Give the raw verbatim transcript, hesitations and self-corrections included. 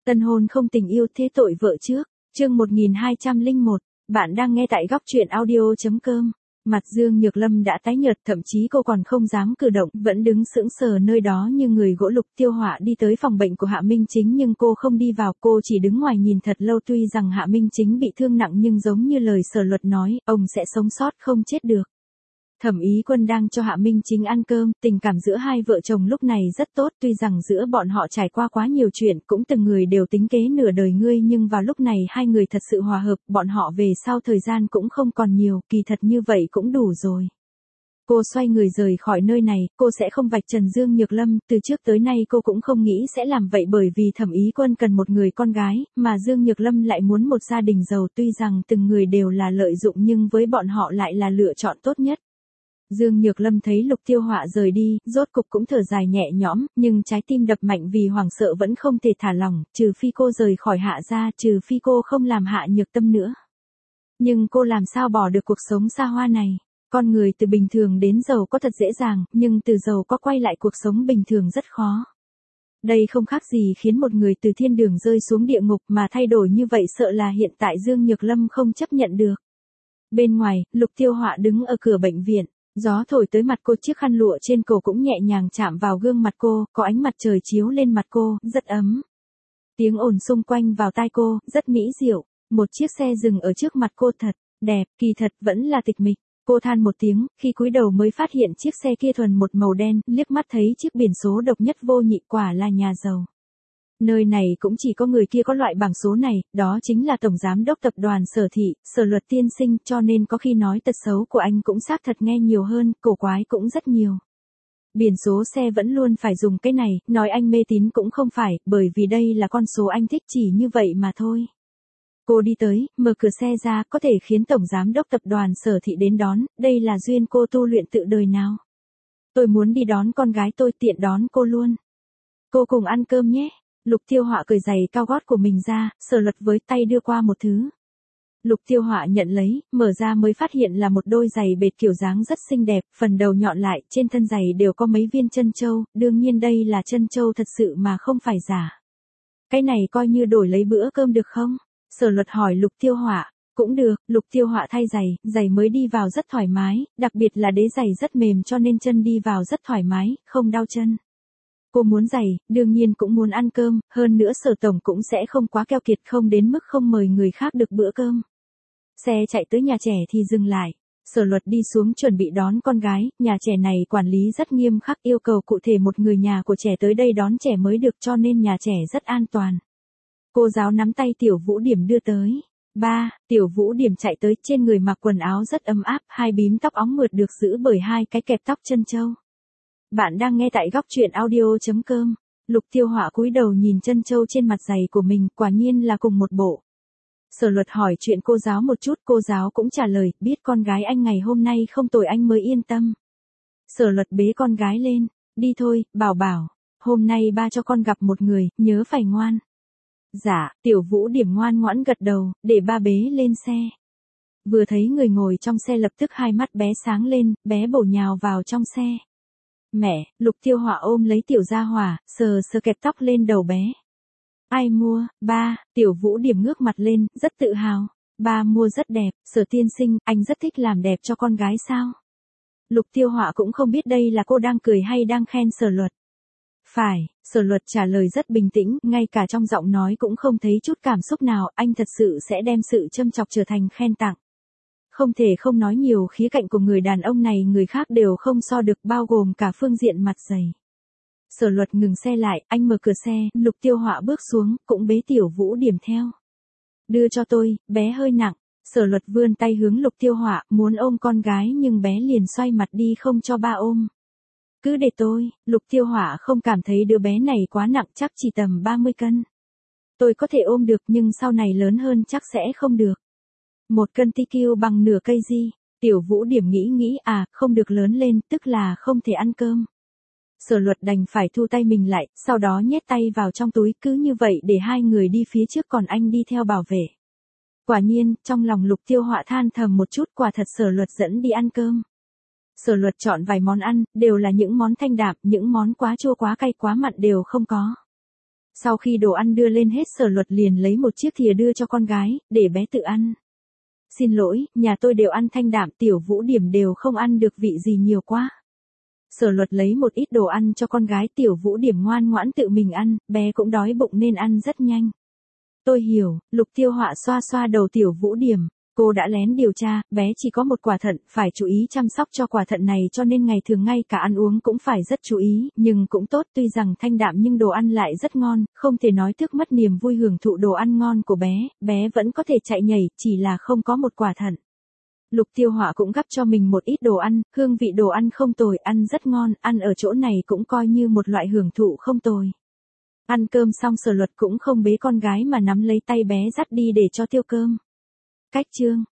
Tân hôn không tình yêu thế tội vợ trước. Chương một nghìn hai trăm lẻ một, bạn đang nghe tại góc truyện audio chấm com. Mặt Dương Nhược Lâm đã tái nhợt, thậm chí cô còn không dám cử động, vẫn đứng sững sờ nơi đó như người gỗ. Lục Tiêu Họa đi tới phòng bệnh của Hạ Minh Chính nhưng cô không đi vào, cô chỉ đứng ngoài nhìn thật lâu. Tuy rằng Hạ Minh Chính bị thương nặng nhưng giống như lời Sở Luật nói, ông sẽ sống sót không chết được. Thẩm Ý Quân đang cho Hạ Minh Chính ăn cơm, tình cảm giữa hai vợ chồng lúc này rất tốt, tuy rằng giữa bọn họ trải qua quá nhiều chuyện, cũng từng người đều tính kế nửa đời ngươi, nhưng vào lúc này hai người thật sự hòa hợp, bọn họ về sau thời gian cũng không còn nhiều, kỳ thật như vậy cũng đủ rồi. Cô xoay người rời khỏi nơi này, cô sẽ không vạch trần Dương Nhược Lâm, từ trước tới nay cô cũng không nghĩ sẽ làm vậy, bởi vì Thẩm Ý Quân cần một người con gái, mà Dương Nhược Lâm lại muốn một gia đình giàu. Tuy rằng từng người đều là lợi dụng nhưng với bọn họ lại là lựa chọn tốt nhất. Dương Nhược Lâm thấy Lục Tiêu Họa rời đi, rốt cục cũng thở dài nhẹ nhõm, nhưng trái tim đập mạnh vì hoảng sợ vẫn không thể thả lỏng, trừ phi cô rời khỏi Hạ gia, trừ phi cô không làm Hạ Nhược Tâm nữa. Nhưng cô làm sao bỏ được cuộc sống xa hoa này? Con người từ bình thường đến giàu có thật dễ dàng, nhưng từ giàu có quay lại cuộc sống bình thường rất khó. Đây không khác gì khiến một người từ thiên đường rơi xuống địa ngục, mà thay đổi như vậy sợ là hiện tại Dương Nhược Lâm không chấp nhận được. Bên ngoài, Lục Tiêu Họa đứng ở cửa bệnh viện. Gió thổi tới mặt cô, chiếc khăn lụa trên cổ cũng nhẹ nhàng chạm vào gương mặt cô, có ánh mặt trời chiếu lên mặt cô, rất ấm. Tiếng ồn xung quanh vào tai cô, rất mỹ diệu. Một chiếc xe dừng ở trước mặt cô, thật đẹp, kỳ thật vẫn là tịch mịch. Cô than một tiếng, khi cúi đầu mới phát hiện chiếc xe kia thuần một màu đen, liếc mắt thấy chiếc biển số độc nhất vô nhị, quả là nhà giàu. Nơi này cũng chỉ có người kia có loại bảng số này, đó chính là Tổng Giám đốc Tập đoàn Sở Thị, Sở Luật tiên sinh, cho nên có khi nói tật xấu của anh cũng xác thật nghe nhiều hơn, cổ quái cũng rất nhiều. Biển số xe vẫn luôn phải dùng cái này, nói anh mê tín cũng không phải, bởi vì đây là con số anh thích chỉ như vậy mà thôi. Cô đi tới, mở cửa xe ra, có thể khiến Tổng Giám đốc Tập đoàn Sở Thị đến đón, đây là duyên cô tu luyện tự đời nào. Tôi muốn đi đón con gái tôi, tiện đón cô luôn. Cô cùng ăn cơm nhé. Lục Tiêu Họa cởi giày cao gót của mình ra, Sở Luật với tay đưa qua một thứ. Lục Tiêu Họa nhận lấy, mở ra mới phát hiện là một đôi giày bệt kiểu dáng rất xinh đẹp, phần đầu nhọn lại, trên thân giày đều có mấy viên chân châu, đương nhiên đây là chân châu thật sự mà không phải giả. Cái này coi như đổi lấy bữa cơm được không? Sở Luật hỏi Lục Tiêu Họa. Cũng được. Lục Tiêu Họa thay giày, giày mới đi vào rất thoải mái, đặc biệt là đế giày rất mềm cho nên chân đi vào rất thoải mái, không đau chân. Cô muốn giày, đương nhiên cũng muốn ăn cơm, hơn nữa Sở Tổng cũng sẽ không quá keo kiệt, không đến mức không mời người khác được bữa cơm. Xe chạy tới nhà trẻ thì dừng lại. Sở Luật đi xuống chuẩn bị đón con gái, nhà trẻ này quản lý rất nghiêm khắc, yêu cầu cụ thể một người nhà của trẻ tới đây đón trẻ mới được, cho nên nhà trẻ rất an toàn. Cô giáo nắm tay Tiểu Vũ Điểm đưa tới. Ba, Tiểu Vũ Điểm chạy tới, trên người mặc quần áo rất ấm áp, hai bím tóc óng mượt được giữ bởi hai cái kẹp tóc chân châu. Bạn đang nghe tại góc truyện audio chấm com. Lục Tiêu Họa cúi đầu nhìn chân châu trên mặt giày của mình, quả nhiên là cùng một bộ. Sở Luật hỏi chuyện cô giáo một chút, cô giáo cũng trả lời, biết con gái anh ngày hôm nay không tồi anh mới yên tâm. Sở Luật bế con gái lên, đi thôi, Bảo Bảo, hôm nay ba cho con gặp một người, nhớ phải ngoan. Dạ, Tiểu Vũ Điểm ngoan ngoãn gật đầu, để ba bế lên xe. Vừa thấy người ngồi trong xe lập tức hai mắt bé sáng lên, bé bổ nhào vào trong xe. Mẹ, Lục Tiêu Họa ôm lấy Tiểu Gia Hỏa, sờ sờ kẹp tóc lên đầu bé. Ai mua? Ba, Tiểu Vũ Điểm ngước mặt lên, rất tự hào. Ba mua rất đẹp, Sở tiên sinh, anh rất thích làm đẹp cho con gái sao? Lục Tiêu Họa cũng không biết đây là cô đang cười hay đang khen Sở Luật. Phải, Sở Luật trả lời rất bình tĩnh, ngay cả trong giọng nói cũng không thấy chút cảm xúc nào, anh thật sự sẽ đem sự châm chọc trở thành khen tặng. Không thể không nói nhiều khía cạnh của người đàn ông này người khác đều không so được, bao gồm cả phương diện mặt dày. Sở Luật ngừng xe lại, anh mở cửa xe, Lục Tiêu Họa bước xuống, cũng bế Tiểu Vũ Điểm theo. Đưa cho tôi, bé hơi nặng. Sở Luật vươn tay hướng Lục Tiêu Họa, muốn ôm con gái nhưng bé liền xoay mặt đi không cho ba ôm. Cứ để tôi. Lục Tiêu Họa không cảm thấy đứa bé này quá nặng, chắc chỉ tầm ba mươi cân. Tôi có thể ôm được nhưng sau này lớn hơn chắc sẽ không được. Một cân ti kiu bằng nửa cây di. Tiểu Vũ Điểm nghĩ nghĩ, à, không được lớn lên, tức là không thể ăn cơm. Sở Luật đành phải thu tay mình lại, sau đó nhét tay vào trong túi, cứ như vậy để hai người đi phía trước còn anh đi theo bảo vệ. Quả nhiên, trong lòng Lục Tiêu Họa than thầm một chút, quả thật Sở Luật dẫn đi ăn cơm. Sở Luật chọn vài món ăn, đều là những món thanh đạm, những món quá chua quá cay quá mặn đều không có. Sau khi đồ ăn đưa lên hết Sở Luật liền lấy một chiếc thìa đưa cho con gái, để bé tự ăn. Xin lỗi, nhà tôi đều ăn thanh đạm, Tiểu Vũ Điểm đều không ăn được vị gì nhiều quá. Sở Luật lấy một ít đồ ăn cho con gái, Tiểu Vũ Điểm ngoan ngoãn tự mình ăn, bé cũng đói bụng nên ăn rất nhanh. Tôi hiểu, Lục Tiêu Họa xoa xoa đầu Tiểu Vũ Điểm. Cô đã lén điều tra, bé chỉ có một quả thận, phải chú ý chăm sóc cho quả thận này cho nên ngày thường ngay cả ăn uống cũng phải rất chú ý, nhưng cũng tốt, tuy rằng thanh đạm nhưng đồ ăn lại rất ngon, không thể nói thức mất niềm vui hưởng thụ đồ ăn ngon của bé, bé vẫn có thể chạy nhảy, chỉ là không có một quả thận. Lục Tiêu Họa cũng gắp cho mình một ít đồ ăn, hương vị đồ ăn không tồi, ăn rất ngon, ăn ở chỗ này cũng coi như một loại hưởng thụ không tồi. Ăn cơm xong Sở Luật cũng không bế con gái mà nắm lấy tay bé dắt đi để cho tiêu cơm. Cách chương